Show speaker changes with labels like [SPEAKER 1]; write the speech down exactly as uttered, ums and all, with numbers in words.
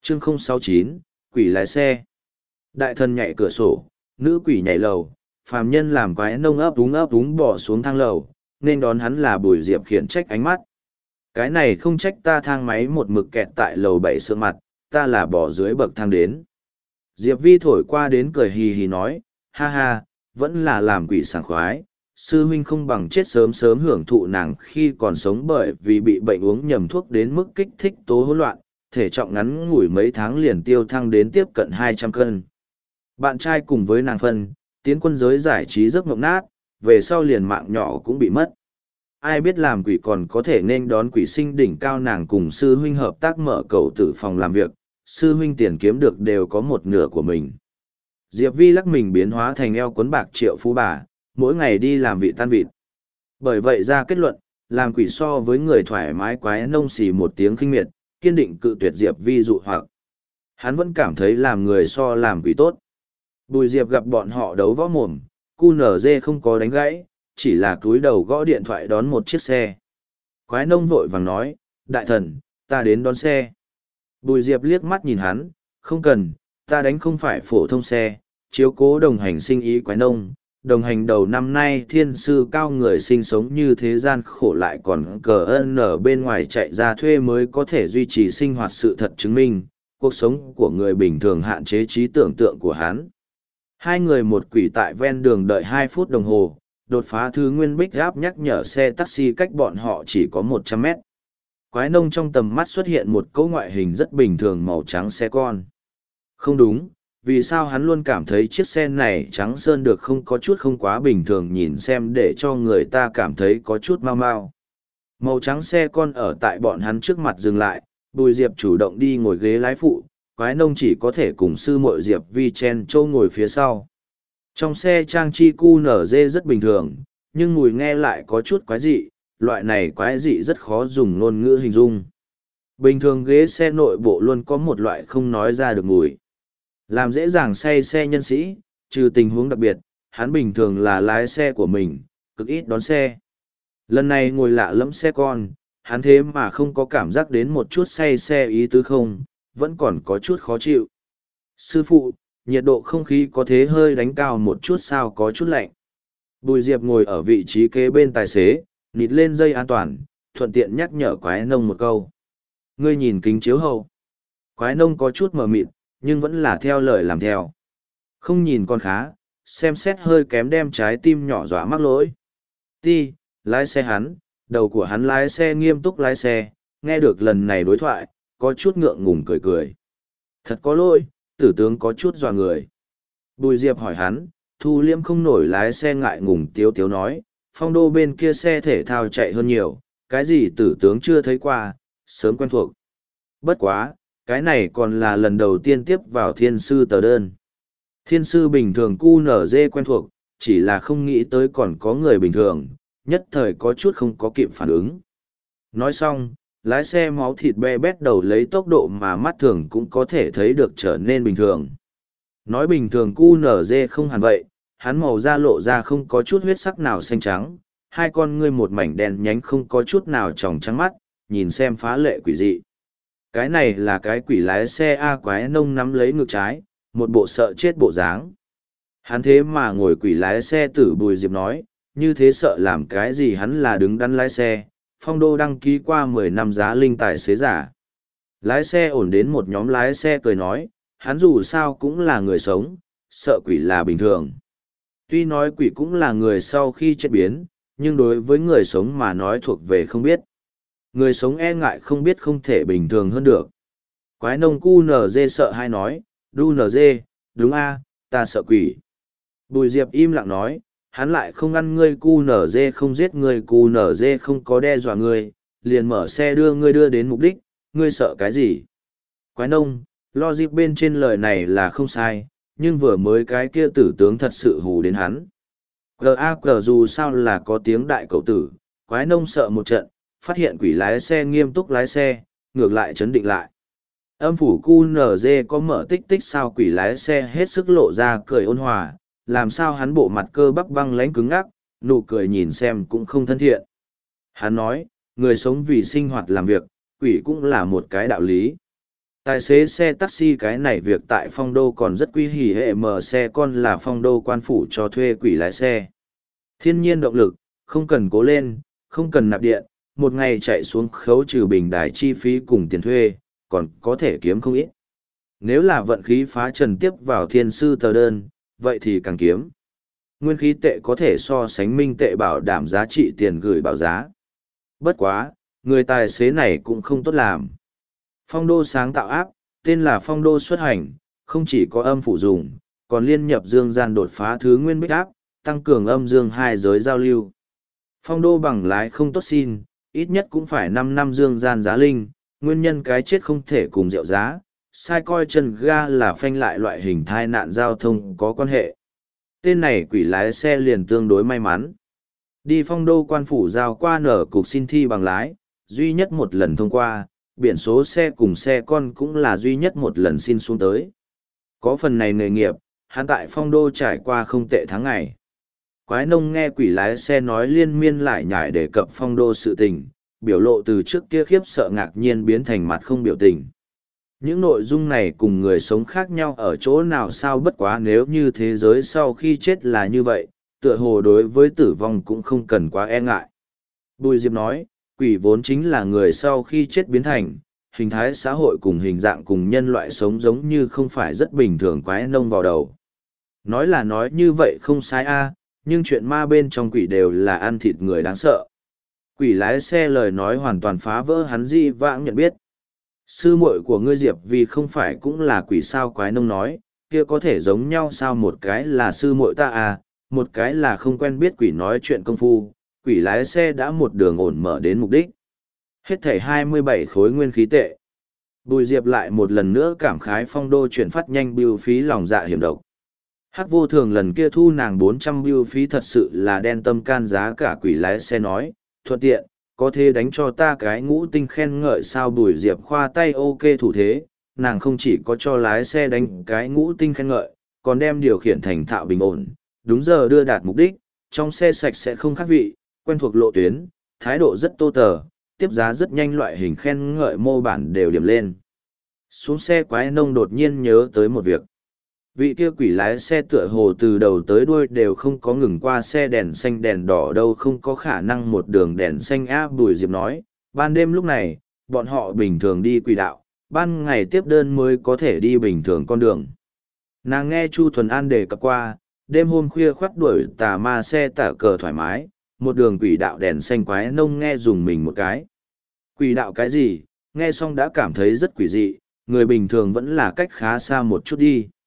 [SPEAKER 1] chương không sáu chín, quỷ lái xe. Đại thần nhảy cửa sổ, nữ quỷ nhảy lầu, phàm nhân làm quái nông ấp úng ấp úng bỏ xuống thang lầu, nên đón hắn là Bùi Diệp khiển trách ánh mắt. Cái này không trách ta, thang máy một mực kẹt tại lầu bảy sượng mặt, ta là bỏ dưới bậc thang đến. Diệp Vi thổi qua đến cười hì hì nói, ha ha, vẫn là làm quỷ sảng khoái, sư huynh không bằng chết sớm sớm hưởng thụ nàng khi còn sống, bởi vì bị bệnh uống nhầm thuốc đến mức kích thích tố hỗn loạn, thể trọng ngắn ngủi mấy tháng liền tiêu thăng đến tiếp cận hai trăm cân. Bạn trai cùng với nàng phân, tiến quân giới giải trí rất mộng nát, về sau liền mạng nhỏ cũng bị mất. Ai biết làm quỷ còn có thể nên đón quỷ sinh đỉnh cao, nàng cùng sư huynh hợp tác mở cầu tử phòng làm việc, sư huynh tiền kiếm được đều có một nửa của mình. Diệp Vi lắc mình biến hóa thành eo cuốn bạc triệu phú bà, mỗi ngày đi làm vị tan vịt. Bởi vậy ra kết luận, làm quỷ so với người thoải mái quái nông xì một tiếng khinh miệt, kiên định cự tuyệt Diệp Vi dụ hoặc. Hắn vẫn cảm thấy làm người so làm quỷ tốt. Bùi Diệp gặp bọn họ đấu võ mồm, cu nở dê không có đánh gãy, chỉ là cúi đầu gõ điện thoại đón một chiếc xe. Quái nông vội vàng nói, đại thần, ta đến đón xe. Bùi Diệp liếc mắt nhìn hắn, không cần, ta đánh không phải phổ thông xe, chiếu cố đồng hành sinh ý quái nông. Đồng hành đầu năm nay thiên sư cao người sinh sống như thế gian khổ lại còn cờ ân ở bên ngoài chạy ra thuê mới có thể duy trì sinh hoạt, sự thật chứng minh, cuộc sống của người bình thường hạn chế trí tưởng tượng của hắn. Hai người một quỷ tại ven đường đợi hai phút đồng hồ, đột phá thứ nguyên bích gáp nhắc nhở xe taxi cách bọn họ chỉ có một trăm mét. Quái nông trong tầm mắt xuất hiện một cỗ ngoại hình rất bình thường màu trắng xe con. Không đúng, vì sao hắn luôn cảm thấy chiếc xe này trắng sơn được không có chút không quá bình thường, nhìn xem để cho người ta cảm thấy có chút mau mau. Màu trắng xe con ở tại bọn hắn trước mặt dừng lại, Bùi Diệp chủ động đi ngồi ghế lái phụ, quái nông chỉ có thể cùng sư muội Diệp Vi chen châu ngồi phía sau. Trong xe trang chi cu nở dê rất bình thường, nhưng mùi nghe lại có chút quái dị, loại này quái dị rất khó dùng ngôn ngữ hình dung. Bình thường ghế xe nội bộ luôn có một loại không nói ra được mùi. Làm dễ dàng say xe nhân sĩ, trừ tình huống đặc biệt, hắn bình thường là lái xe của mình, cực ít đón xe. Lần này ngồi lạ lẫm xe con, hắn thế mà không có cảm giác đến một chút say xe ý tứ không, vẫn còn có chút khó chịu. Sư phụ, nhiệt độ không khí có thế hơi đánh cao một chút sao, có chút lạnh. Bùi Diệp ngồi ở vị trí kế bên tài xế, nịt lên dây an toàn, thuận tiện nhắc nhở quái nông một câu. Ngươi nhìn kính chiếu hậu. Quái nông có chút mờ mịt, nhưng vẫn là theo lời làm theo. Không nhìn con khá, xem xét hơi kém đem trái tim nhỏ dọa mắc lỗi. Ti, lái xe hắn, đầu của hắn lái xe nghiêm túc lái xe, nghe được lần này đối thoại, có chút ngượng ngùng cười cười. Thật có lỗi, tử tướng có chút dọa người. Bùi Diệp hỏi hắn, thu liêm không nổi lái xe ngại ngùng tiếu tiếu nói, phong đô bên kia xe thể thao chạy hơn nhiều, cái gì tử tướng chưa thấy qua, sớm quen thuộc. Bất quá, cái này còn là lần đầu tiên tiếp vào thiên sư tờ đơn. Thiên sư bình thường cu nở dê quen thuộc, chỉ là không nghĩ tới còn có người bình thường, nhất thời có chút không có kịp phản ứng. Nói xong, lái xe máu thịt be bét đầu lấy tốc độ mà mắt thường cũng có thể thấy được trở nên bình thường. Nói bình thường cu nở dê không hẳn vậy, hắn màu da lộ ra không có chút huyết sắc nào xanh trắng, hai con ngươi một mảnh đen nhánh không có chút nào tròng trắng mắt, nhìn xem phá lệ quỷ dị. Cái này là cái quỷ lái xe A. Quái nông nắm lấy ngực trái, một bộ sợ chết bộ dáng. Hắn thế mà ngồi quỷ lái xe, tử Bùi Diệp nói, như thế sợ làm cái gì, hắn là đứng đắn lái xe, phong đô đăng ký qua mười năm giá linh tài xế giả. Lái xe ổn đến một nhóm lái xe cười nói, hắn dù sao cũng là người sống, sợ quỷ là bình thường. Tuy nói quỷ cũng là người sau khi chết biến, nhưng đối với người sống mà nói thuộc về không biết. Người sống e ngại không biết không thể bình thường hơn được. Quái nông cu nở dê sợ hay nói, đu nở dê, đúng a, ta sợ quỷ. Bùi Diệp im lặng nói, hắn lại không ăn ngươi cu nở dê không giết ngươi cu nở dê không có đe dọa ngươi, liền mở xe đưa ngươi đưa đến mục đích, ngươi sợ cái gì? Quái nông, logic bên trên lời này là không sai, nhưng vừa mới cái kia tử tướng thật sự hù đến hắn. Gờ a cờ dù sao là có tiếng đại cậu tử, quái nông sợ một trận, phát hiện quỷ lái xe nghiêm túc lái xe, ngược lại chấn định lại. Âm phủ cu nở dê có mở tích tích sao, quỷ lái xe hết sức lộ ra cười ôn hòa, làm sao hắn bộ mặt cơ bắp băng lãnh cứng ngắc, nụ cười nhìn xem cũng không thân thiện. Hắn nói, người sống vì sinh hoạt làm việc, quỷ cũng là một cái đạo lý. Tài xế xe taxi cái này việc tại phong đô còn rất quý hỉ hệ mở xe con là phong đô quan phủ cho thuê quỷ lái xe. Thiên nhiên động lực, không cần cố lên, không cần nạp điện, một ngày chạy xuống khấu trừ bình đài chi phí cùng tiền thuê, còn có thể kiếm không ít. Nếu là vận khí phá trần tiếp vào thiên sư tờ đơn, vậy thì càng kiếm. Nguyên khí tệ có thể so sánh minh tệ bảo đảm giá trị tiền gửi bảo giá. Bất quá, người tài xế này cũng không tốt làm. Phong đô sáng tạo áp, tên là phong đô xuất hành, không chỉ có âm phụ dùng, còn liên nhập dương gian đột phá thứ nguyên bích áp, tăng cường âm dương hai giới giao lưu. Phong đô bằng lái không tốt xin, ít nhất cũng phải năm năm dương gian giá linh, nguyên nhân cái chết không thể cùng rượu giá, sai coi chân ga là phanh lại loại hình thai nạn giao thông có quan hệ. Tên này quỷ lái xe liền tương đối may mắn. Đi phong đô quan phủ giao qua nở cục xin thi bằng lái, duy nhất một lần thông qua, biển số xe cùng xe con cũng là duy nhất một lần xin xuống tới. Có phần này nghề nghiệp, hắn tại phong đô trải qua không tệ tháng ngày. Quái nông nghe quỷ lái xe nói liên miên lại nhải đề cập phong đô sự tình, biểu lộ từ trước kia khiếp sợ ngạc nhiên biến thành mặt không biểu tình. Những nội dung này cùng người sống khác nhau ở chỗ nào sao bất quá nếu như thế giới sau khi chết là như vậy, tựa hồ đối với tử vong cũng không cần quá e ngại. Bùi Diệp nói, quỷ vốn chính là người sau khi chết biến thành, hình thái xã hội cùng hình dạng cùng nhân loại sống giống như không phải rất bình thường quái nông vào đầu. Nói là nói như vậy không sai a, nhưng chuyện ma bên trong quỷ đều là ăn thịt người đáng sợ. Quỷ lái xe lời nói hoàn toàn phá vỡ hắn di vãng nhận biết. Sư muội của ngươi Diệp vì không phải cũng là quỷ sao quái nông nói, kia có thể giống nhau sao một cái là sư muội ta à, một cái là không quen biết quỷ nói chuyện công phu, quỷ lái xe đã một đường ổn mở đến mục đích. Hết thảy hai mươi bảy khối nguyên khí tệ. Bùi Diệp lại một lần nữa cảm khái phong đô chuyển phát nhanh bưu phí lòng dạ hiểm độc. Hắc vô thường lần kia thu nàng bốn trăm bưu phí thật sự là đen tâm can giá cả quỷ lái xe nói, thuận tiện, có thể đánh cho ta cái ngũ tinh khen ngợi sao Bùi Diệp khoa tay ok thủ thế, nàng không chỉ có cho lái xe đánh cái ngũ tinh khen ngợi, còn đem điều khiển thành thạo bình ổn, đúng giờ đưa đạt mục đích, trong xe sạch sẽ không khác vị, quen thuộc lộ tuyến, thái độ rất tô tờ, tiếp giá rất nhanh loại hình khen ngợi mô bản đều điểm lên. Xuống xe quái nông đột nhiên nhớ tới một việc. Vị kia quỷ lái xe tựa hồ từ đầu tới đuôi đều không có ngừng qua xe đèn xanh đèn đỏ đâu không có khả năng một đường đèn xanh á Bùi Diệp nói, ban đêm lúc này, bọn họ bình thường đi quỷ đạo, ban ngày tiếp đơn mới có thể đi bình thường con đường. Nàng nghe Chu Thuần An đề cập qua, đêm hôm khuya khoắt đuổi tà ma xe tả cờ thoải mái, một đường quỷ đạo đèn xanh quái nông nghe dùng mình một cái. Quỷ đạo cái gì, nghe xong đã cảm thấy rất quỷ dị, người bình thường vẫn là cách khá xa một chút đi.